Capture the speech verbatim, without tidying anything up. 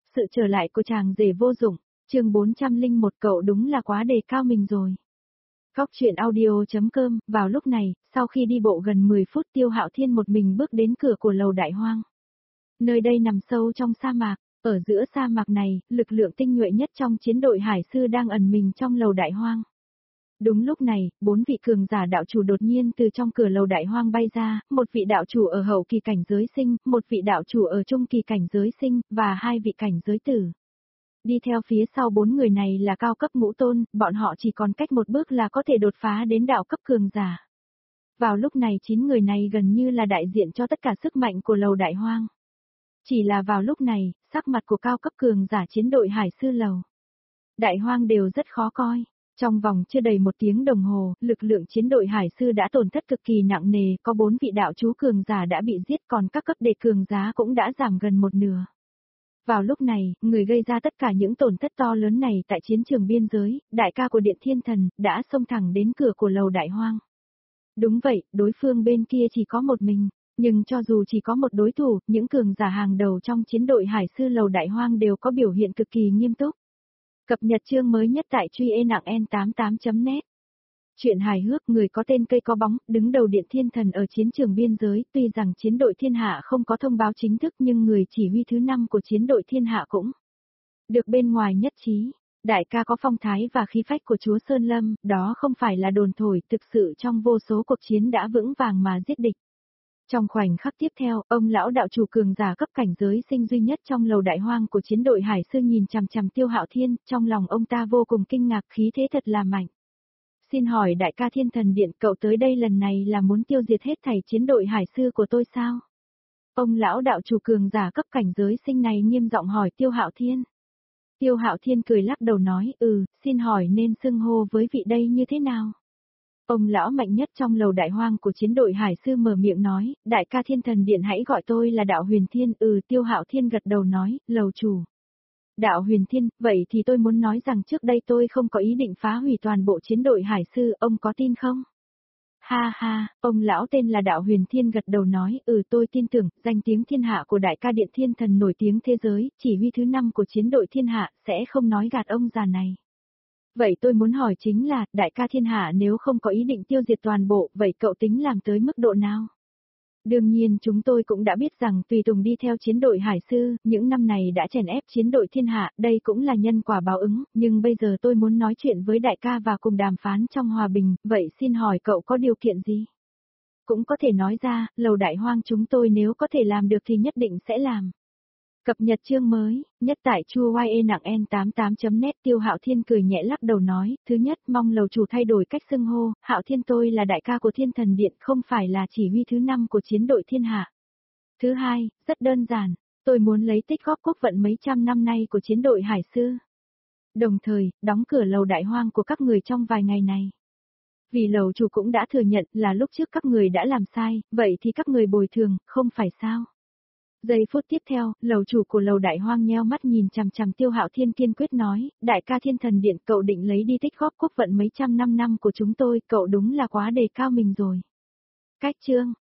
Sự trở lại của chàng rể vô dụng, chương bốn trăm lẻ một cậu đúng là quá đề cao mình rồi. Góc truyện audio.com, vào lúc này, sau khi đi bộ gần mười phút Tiêu Hạo Thiên một mình bước đến cửa của lầu Đại Hoang. Nơi đây nằm sâu trong sa mạc, ở giữa sa mạc này, lực lượng tinh nhuệ nhất trong chiến đội hải sư đang ẩn mình trong lầu Đại Hoang. Đúng lúc này, bốn vị cường giả đạo chủ đột nhiên từ trong cửa lầu Đại Hoang bay ra, một vị đạo chủ ở hậu kỳ cảnh giới sinh, một vị đạo chủ ở trung kỳ cảnh giới sinh, và hai vị cảnh giới tử. Đi theo phía sau bốn người này là cao cấp ngũ tôn, bọn họ chỉ còn cách một bước là có thể đột phá đến đạo cấp cường giả. Vào lúc này chín người này gần như là đại diện cho tất cả sức mạnh của lầu Đại Hoang. Chỉ là vào lúc này, sắc mặt của cao cấp cường giả chiến đội hải sư lầu Đại Hoang đều rất khó coi. Trong vòng chưa đầy một tiếng đồng hồ, lực lượng chiến đội hải sư đã tổn thất cực kỳ nặng nề, có bốn vị đạo chú cường giả đã bị giết, còn các cấp đệ cường giá cũng đã giảm gần một nửa. Vào lúc này, người gây ra tất cả những tổn thất to lớn này tại chiến trường biên giới, đại ca của Điện Thiên Thần, đã xông thẳng đến cửa của lầu Đại Hoang. Đúng vậy, đối phương bên kia chỉ có một mình, nhưng cho dù chỉ có một đối thủ, những cường giả hàng đầu trong chiến đội hải sư lầu Đại Hoang đều có biểu hiện cực kỳ nghiêm túc. Cập nhật chương mới nhất tại truy e nặng en tám mươi tám chấm net. Chuyện hài hước, người có tên cây có bóng, đứng đầu Điện Thiên Thần ở chiến trường biên giới, tuy rằng chiến đội thiên hạ không có thông báo chính thức nhưng người chỉ huy thứ năm của chiến đội thiên hạ cũng được bên ngoài nhất trí. Đại ca có phong thái và khí phách của chúa Sơn Lâm, đó không phải là đồn thổi, thực sự trong vô số cuộc chiến đã vững vàng mà giết địch. Trong khoảnh khắc tiếp theo, ông lão đạo chủ cường giả cấp cảnh giới sinh duy nhất trong lầu Đại Hoang của chiến đội hải sư nhìn chằm chằm Tiêu Hạo Thiên, trong lòng ông ta vô cùng kinh ngạc, khí thế thật là mạnh. Xin hỏi đại ca Thiên Thần Điện, cậu tới đây lần này là muốn tiêu diệt hết thảy chiến đội hải sư của tôi sao? Ông lão đạo chủ cường giả cấp cảnh giới sinh này nghiêm giọng hỏi Tiêu Hạo Thiên. Tiêu Hạo Thiên cười lắc đầu nói, ừ, xin hỏi nên xưng hô với vị đây như thế nào? Ông lão mạnh nhất trong lầu Đại Hoang của chiến đội hải sư mở miệng nói, đại ca Thiên Thần Điện hãy gọi tôi là Đạo Huyền Thiên. Ừ, Tiêu Hạo Thiên gật đầu nói, lầu chủ. Đạo Huyền Thiên, vậy thì tôi muốn nói rằng trước đây tôi không có ý định phá hủy toàn bộ chiến đội hải sư, ông có tin không? Ha ha, ông lão tên là Đạo Huyền Thiên gật đầu nói, ừ tôi tin tưởng, danh tiếng thiên hạ của đại ca Điện Thiên Thần nổi tiếng thế giới, chỉ huy thứ năm của chiến đội thiên hạ, sẽ không nói gạt ông già này. Vậy tôi muốn hỏi chính là, đại ca thiên hạ nếu không có ý định tiêu diệt toàn bộ, vậy cậu tính làm tới mức độ nào? Đương nhiên chúng tôi cũng đã biết rằng tùy tùng đi theo chiến đội hải sư, những năm này đã chèn ép chiến đội thiên hạ, đây cũng là nhân quả báo ứng, nhưng bây giờ tôi muốn nói chuyện với đại ca và cùng đàm phán trong hòa bình, vậy xin hỏi cậu có điều kiện gì? Cũng có thể nói ra, lầu Đại Hoang chúng tôi nếu có thể làm được thì nhất định sẽ làm. Cập nhật chương mới, nhất tại chua e nặng en tám mươi tám chấm net. Tiêu Hạo Thiên cười nhẹ lắc đầu nói, thứ nhất mong lầu chủ thay đổi cách xưng hô, Hạo Thiên tôi là đại ca của Thiên Thần Điện, không phải là chỉ huy thứ năm của chiến đội thiên hạ. Thứ hai, rất đơn giản, tôi muốn lấy tích góp quốc vận mấy trăm năm nay của chiến đội hải sư. Đồng thời, đóng cửa lầu Đại Hoang của các người trong vài ngày này. Vì lầu chủ cũng đã thừa nhận là lúc trước các người đã làm sai, vậy thì các người bồi thường, không phải sao? Giây phút tiếp theo, lầu chủ của lầu Đại Hoang nheo mắt nhìn chằm chằm Tiêu Hạo Thiên kiên quyết nói, đại ca Thiên Thần Điện cậu định lấy đi tích góp quốc vận mấy trăm năm năm của chúng tôi, cậu đúng là quá đề cao mình rồi. Cách chương,